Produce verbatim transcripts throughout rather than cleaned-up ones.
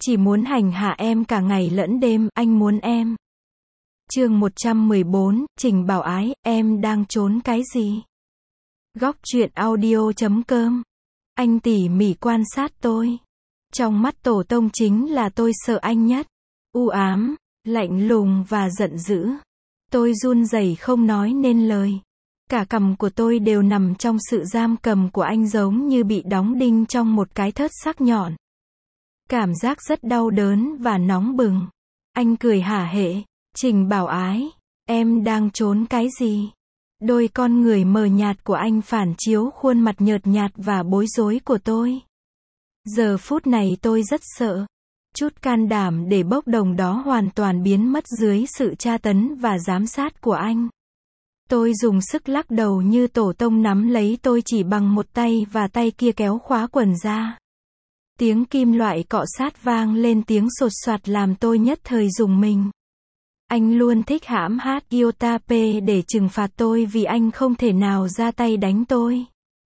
Chỉ muốn hành hạ em cả ngày lẫn đêm, anh muốn em. Chương một trăm mười bốn, Trình Bảo Ái, em đang trốn cái gì? Góc truyện audio chấm com. Anh tỉ mỉ quan sát tôi. Trong mắt tổ tông chính là tôi sợ anh nhất. U ám, lạnh lùng và giận dữ. Tôi run rẩy không nói nên lời. Cả cằm của tôi đều nằm trong sự giam cầm của anh, giống như bị đóng đinh trong một cái thớt sắc nhọn. Cảm giác rất đau đớn và nóng bừng. Anh cười hả hễ. Trình Bảo Ái, em đang trốn cái gì? Đôi con người mờ nhạt của anh phản chiếu khuôn mặt nhợt nhạt và bối rối của tôi. Giờ phút này tôi rất sợ. Chút can đảm để bốc đồng đó hoàn toàn biến mất dưới sự tra tấn và giám sát của anh. Tôi dùng sức lắc đầu như tổ tông nắm lấy tôi chỉ bằng một tay và tay kia kéo khóa quần ra. Tiếng kim loại cọ sát vang lên tiếng sột soạt làm tôi nhất thời rùng mình. Anh luôn thích hãm hát Iotape để trừng phạt tôi vì anh không thể nào ra tay đánh tôi.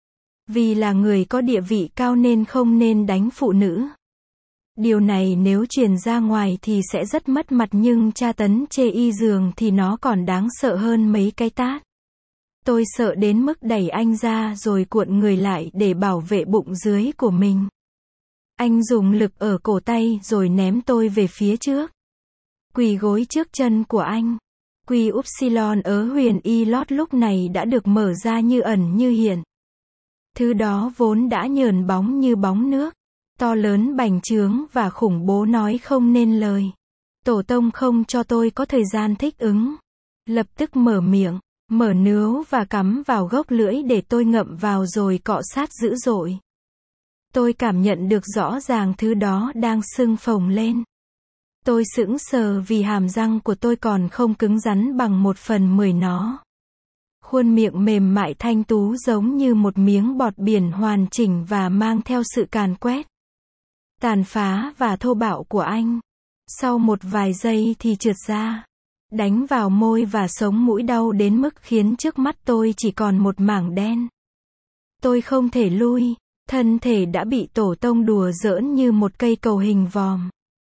Vì là người có địa vị cao nên không nên đánh phụ nữ. Điều này nếu truyền ra ngoài thì sẽ rất mất mặt, nhưng tra tấn chê y giường thì nó còn đáng sợ hơn mấy cái tát. Tôi sợ đến mức đẩy anh ra rồi cuộn người lại để bảo vệ bụng dưới của mình. Anh dùng lực ở cổ tay rồi ném tôi về phía trước. Quỳ gối trước chân của anh. Quy Upsilon ở huyền y lót lúc này đã được mở ra như ẩn như hiện. Thứ đó vốn đã nhờn bóng như bóng nước. To lớn bành trướng và khủng bố nói không nên lời. Tổ tông không cho tôi có thời gian thích ứng. Lập tức mở miệng, mở nướu và cắm vào gốc lưỡi để tôi ngậm vào rồi cọ sát dữ dội. Tôi cảm nhận được rõ ràng thứ đó đang sưng phồng lên. Tôi sững sờ vì hàm răng của tôi còn không cứng rắn bằng một phần mười nó. Khuôn miệng mềm mại thanh tú giống như một miếng bọt biển hoàn chỉnh và mang theo sự càn quét, tàn phá và thô bạo của anh. Sau một vài giây thì trượt ra, đánh vào môi và sống mũi đau đến mức khiến trước mắt tôi chỉ còn một mảng đen. Tôi không thể lui, thân thể đã bị tổ tông đùa giỡn như một cây cầu hình vòm.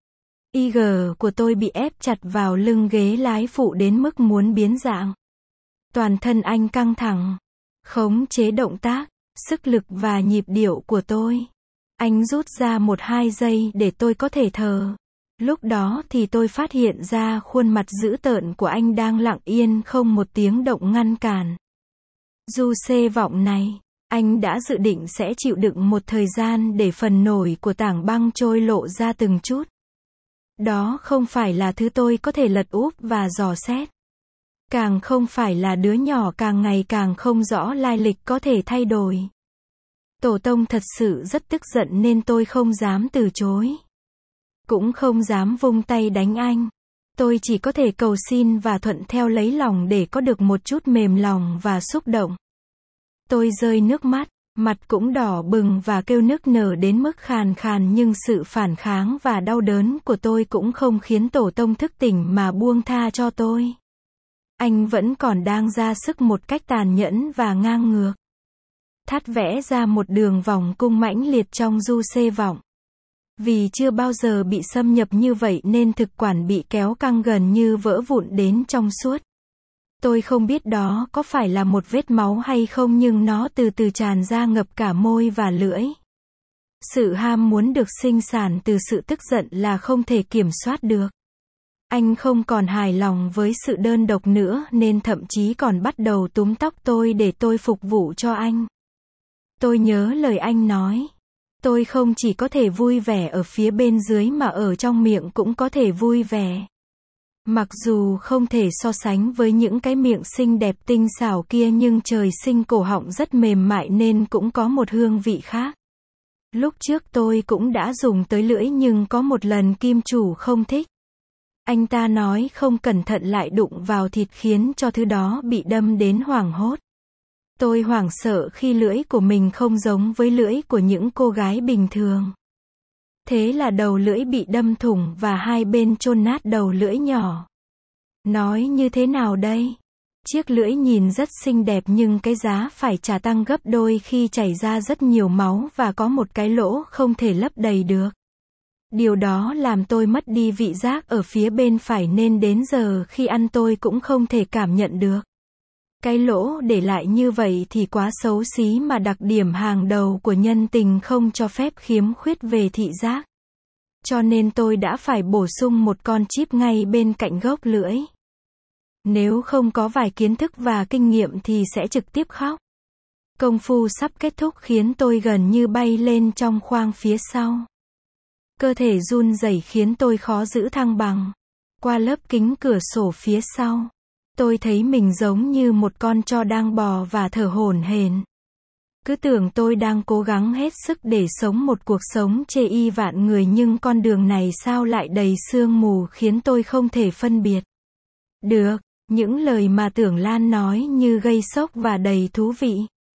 i giê của tôi bị ép chặt vào lưng ghế lái phụ đến mức muốn biến dạng. Toàn thân anh căng thẳng, khống chế động tác, sức lực và nhịp điệu của tôi. Anh rút ra một hai giây để tôi có thể thở. Lúc đó thì tôi phát hiện ra khuôn mặt dữ tợn của anh đang lặng yên không một tiếng động ngăn cản. Du xê vọng này, anh đã dự định sẽ chịu đựng một thời gian để phần nổi của tảng băng trôi lộ ra từng chút. Đó không phải là thứ tôi có thể lật úp và dò xét. Càng không phải là đứa nhỏ càng ngày càng không rõ lai lịch có thể thay đổi. Tổ tông thật sự rất tức giận nên tôi không dám từ chối. Cũng không dám vung tay đánh anh. Tôi chỉ có thể cầu xin và thuận theo lấy lòng để có được một chút mềm lòng và xúc động. Tôi rơi nước mắt, mặt cũng đỏ bừng và kêu nức nở đến mức khàn khàn, nhưng sự phản kháng và đau đớn của tôi cũng không khiến tổ tông thức tỉnh mà buông tha cho tôi. Anh vẫn còn đang ra sức một cách tàn nhẫn và ngang ngược. Thắt vẽ ra một đường vòng cung mãnh liệt trong du xê vọng. Vì chưa bao giờ bị xâm nhập như vậy nên thực quản bị kéo căng gần như vỡ vụn đến trong suốt. Tôi không biết đó có phải là một vết máu hay không, nhưng nó từ từ tràn ra ngập cả môi và lưỡi. Sự ham muốn được sinh sản từ sự tức giận là không thể kiểm soát được. Anh không còn hài lòng với sự đơn độc nữa nên thậm chí còn bắt đầu túm tóc tôi để tôi phục vụ cho anh. Tôi nhớ lời anh nói. Tôi không chỉ có thể vui vẻ ở phía bên dưới mà ở trong miệng cũng có thể vui vẻ. Mặc dù không thể so sánh với những cái miệng xinh đẹp tinh xảo kia, nhưng trời sinh cổ họng rất mềm mại nên cũng có một hương vị khác. Lúc trước tôi cũng đã dùng tới lưỡi nhưng có một lần kim chủ không thích. Anh ta nói không cẩn thận lại đụng vào thịt khiến cho thứ đó bị đâm đến hoảng hốt. Tôi hoảng sợ khi lưỡi của mình không giống với lưỡi của những cô gái bình thường. Thế là đầu lưỡi bị đâm thủng và hai bên chôn nát đầu lưỡi nhỏ. Nói như thế nào đây? Chiếc lưỡi nhìn rất xinh đẹp nhưng cái giá phải trả tăng gấp đôi khi chảy ra rất nhiều máu và có một cái lỗ không thể lấp đầy được. Điều đó làm tôi mất đi vị giác ở phía bên phải nên đến giờ khi ăn tôi cũng không thể cảm nhận được. Cái lỗ để lại như vậy thì quá xấu xí mà đặc điểm hàng đầu của nhân tình không cho phép khiếm khuyết về thị giác. Cho nên tôi đã phải bổ sung một con chip ngay bên cạnh gốc lưỡi. Nếu không có vài kiến thức và kinh nghiệm thì sẽ trực tiếp khóc. Công phu sắp kết thúc khiến tôi gần như bay lên trong khoang phía sau. Cơ thể run rẩy khiến tôi khó giữ thăng bằng. Qua lớp kính cửa sổ phía sau, tôi thấy mình giống như một con tro đang bò và thở hổn hển. Cứ tưởng tôi đang cố gắng hết sức để sống một cuộc sống chê y vạn người nhưng con đường này sao lại đầy sương mù khiến tôi không thể phân biệt được. Những lời mà Tưởng Lan nói như gây sốc và đầy thú vị.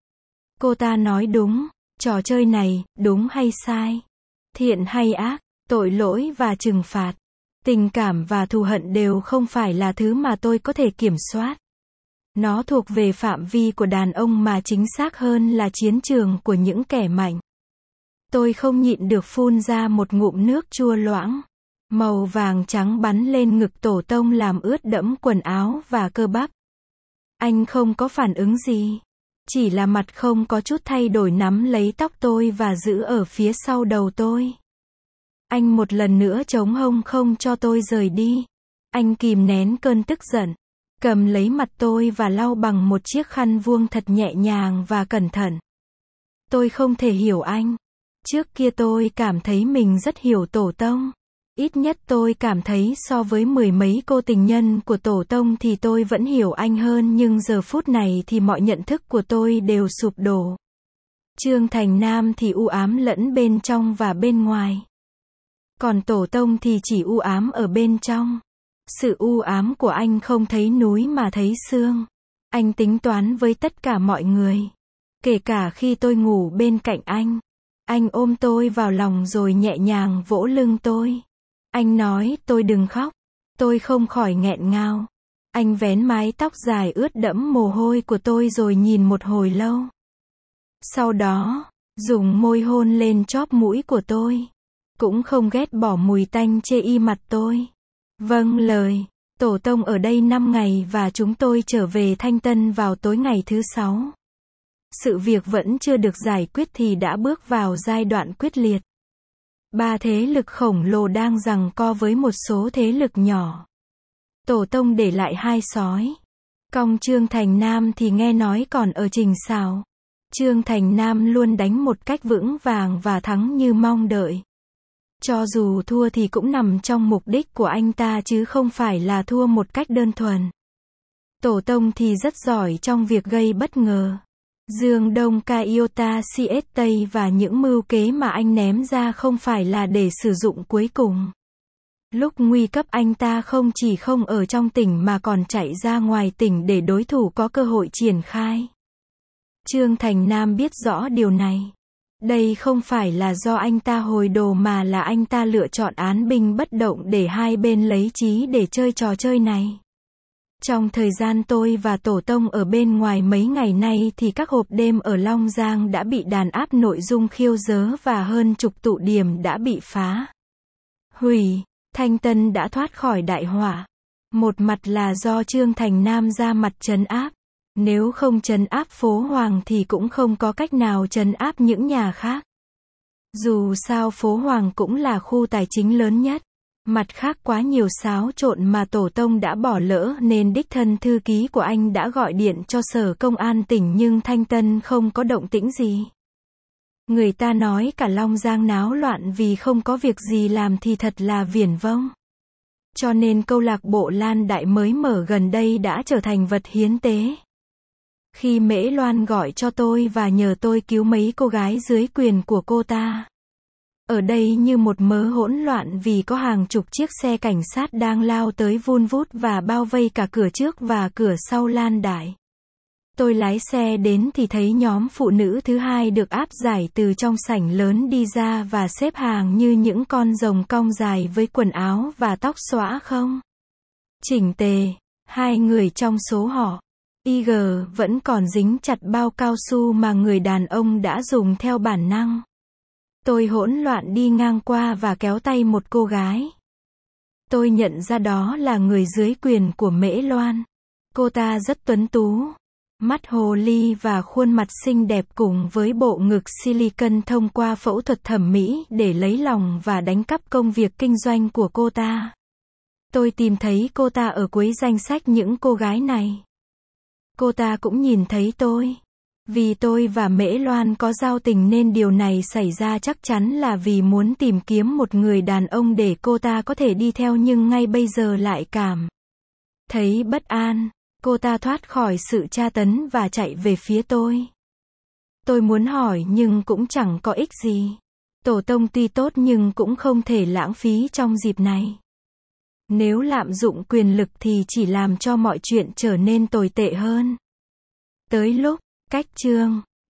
Cô ta nói đúng, trò chơi này, đúng hay sai, thiện hay ác, tội lỗi và trừng phạt, tình cảm và thù hận đều không phải là thứ mà tôi có thể kiểm soát. Nó thuộc về phạm vi của đàn ông mà chính xác hơn là chiến trường của những kẻ mạnh. Tôi không nhịn được phun ra một ngụm nước chua loãng. Màu vàng trắng bắn lên ngực Tổ Tông làm ướt đẫm quần áo và cơ bắp. Anh không có phản ứng gì. Chỉ là mặt không có chút thay đổi nắm lấy tóc tôi và giữ ở phía sau đầu tôi. Anh một lần nữa chống hông không cho tôi rời đi. Anh kìm nén cơn tức giận. Cầm lấy mặt tôi và lau bằng một chiếc khăn vuông thật nhẹ nhàng và cẩn thận. Tôi không thể hiểu anh. Trước kia tôi cảm thấy mình rất hiểu Tổ Tông. Ít nhất tôi cảm thấy so với mười mấy cô tình nhân của Tổ Tông thì tôi vẫn hiểu anh hơn nhưng giờ phút này thì mọi nhận thức của tôi đều sụp đổ. Trương Thành Nam thì u ám lẫn bên trong và bên ngoài. Còn Tổ Tông thì chỉ u ám ở bên trong. Sự u ám của anh không thấy núi mà thấy xương. Anh tính toán với tất cả mọi người. Kể cả khi tôi ngủ bên cạnh anh. Anh ôm tôi vào lòng rồi nhẹ nhàng vỗ lưng tôi. Anh nói tôi đừng khóc. Tôi không khỏi nghẹn ngào. Anh vén mái tóc dài ướt đẫm mồ hôi của tôi rồi nhìn một hồi lâu. Sau đó, dùng môi hôn lên chóp mũi của tôi. Cũng không ghét bỏ mùi tanh chê y mặt tôi. Vâng lời, Tổ Tông ở đây năm ngày và chúng tôi trở về Thanh Tân vào tối ngày thứ sáu. Sự việc vẫn chưa được giải quyết thì đã bước vào giai đoạn quyết liệt. Ba thế lực khổng lồ đang giằng co với một số thế lực nhỏ. Tổ Tông để lại hai sói. Cong Trương Thành Nam thì nghe nói còn ở Trình Sào. Trương Thành Nam luôn đánh một cách vững vàng và thắng như mong đợi. Cho dù thua thì cũng nằm trong mục đích của anh ta chứ không phải là thua một cách đơn thuần. Tổ Tông thì rất giỏi trong việc gây bất ngờ. Dương Đông Kaiota xê ét Tây và những mưu kế mà anh ném ra không phải là để sử dụng cuối cùng. Lúc nguy cấp anh ta không chỉ không ở trong tỉnh mà còn chạy ra ngoài tỉnh để đối thủ có cơ hội triển khai. Trương Thành Nam biết rõ điều này. Đây không phải là do anh ta hồi đồ mà là anh ta lựa chọn án binh bất động để hai bên lấy trí để chơi trò chơi này. Trong thời gian tôi và Tổ Tông ở bên ngoài mấy ngày nay thì các hộp đêm ở Long Giang đã bị đàn áp nội dung khiêu dớ và hơn chục tụ điểm đã bị phá hủy. Thanh Tân đã thoát khỏi đại họa. Một mặt là do Trương Thành Nam ra mặt trấn áp. Nếu không trấn áp phố Hoàng thì cũng không có cách nào trấn áp những nhà khác. Dù sao phố Hoàng cũng là khu tài chính lớn nhất. Mặt khác quá nhiều xáo trộn mà Tổ Tông đã bỏ lỡ nên đích thân thư ký của anh đã gọi điện cho Sở Công an tỉnh nhưng Thanh Tân không có động tĩnh gì. Người ta nói cả Long Giang náo loạn vì không có việc gì làm thì thật là viển vông. Cho nên câu lạc bộ Lan Đại mới mở gần đây đã trở thành vật hiến tế. Khi Mễ Loan gọi cho tôi và nhờ tôi cứu mấy cô gái dưới quyền của cô ta. Ở đây như một mớ hỗn loạn vì có hàng chục chiếc xe cảnh sát đang lao tới vun vút và bao vây cả cửa trước và cửa sau Lan Đại. Tôi lái xe đến thì thấy nhóm phụ nữ thứ hai được áp giải từ trong sảnh lớn đi ra và xếp hàng như những con rồng cong dài với quần áo và tóc xõa không chỉnh tề. Hai người trong số họ, i giê, vẫn còn dính chặt bao cao su mà người đàn ông đã dùng theo bản năng. Tôi hỗn loạn đi ngang qua và kéo tay một cô gái. Tôi nhận ra đó là người dưới quyền của Mễ Loan. Cô ta rất tuấn tú, mắt hồ ly và khuôn mặt xinh đẹp cùng với bộ ngực silicon thông qua phẫu thuật thẩm mỹ để lấy lòng và đánh cắp công việc kinh doanh của cô ta. Tôi tìm thấy cô ta ở cuối danh sách những cô gái này. Cô ta cũng nhìn thấy tôi. Vì tôi và Mễ Loan có giao tình nên điều này xảy ra chắc chắn là vì muốn tìm kiếm một người đàn ông để cô ta có thể đi theo, nhưng ngay bây giờ lại cảm thấy bất an. Cô ta thoát khỏi sự tra tấn và chạy về phía tôi. Tôi muốn hỏi nhưng cũng chẳng có ích gì. Tổ tông tuy tốt nhưng cũng không thể lãng phí trong dịp này. Nếu lạm dụng quyền lực thì chỉ làm cho mọi chuyện trở nên tồi tệ hơn. Tới lúc cách chương